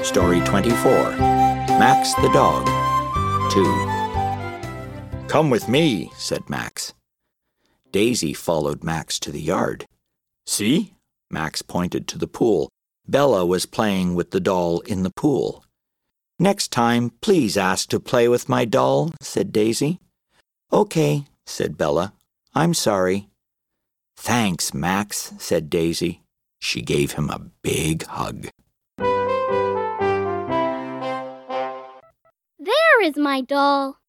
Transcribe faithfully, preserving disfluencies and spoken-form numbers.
Story twenty-four, Max the Dog, two. "Come with me," said Max. Daisy followed Max to the yard. "See?" Max pointed to the pool. Bella was playing with the doll in the pool. "Next time, please ask to play with my doll," said Daisy. "Okay," said Bella. "I'm sorry." "Thanks, Max," said Daisy. She gave him a big hug. There is my doll.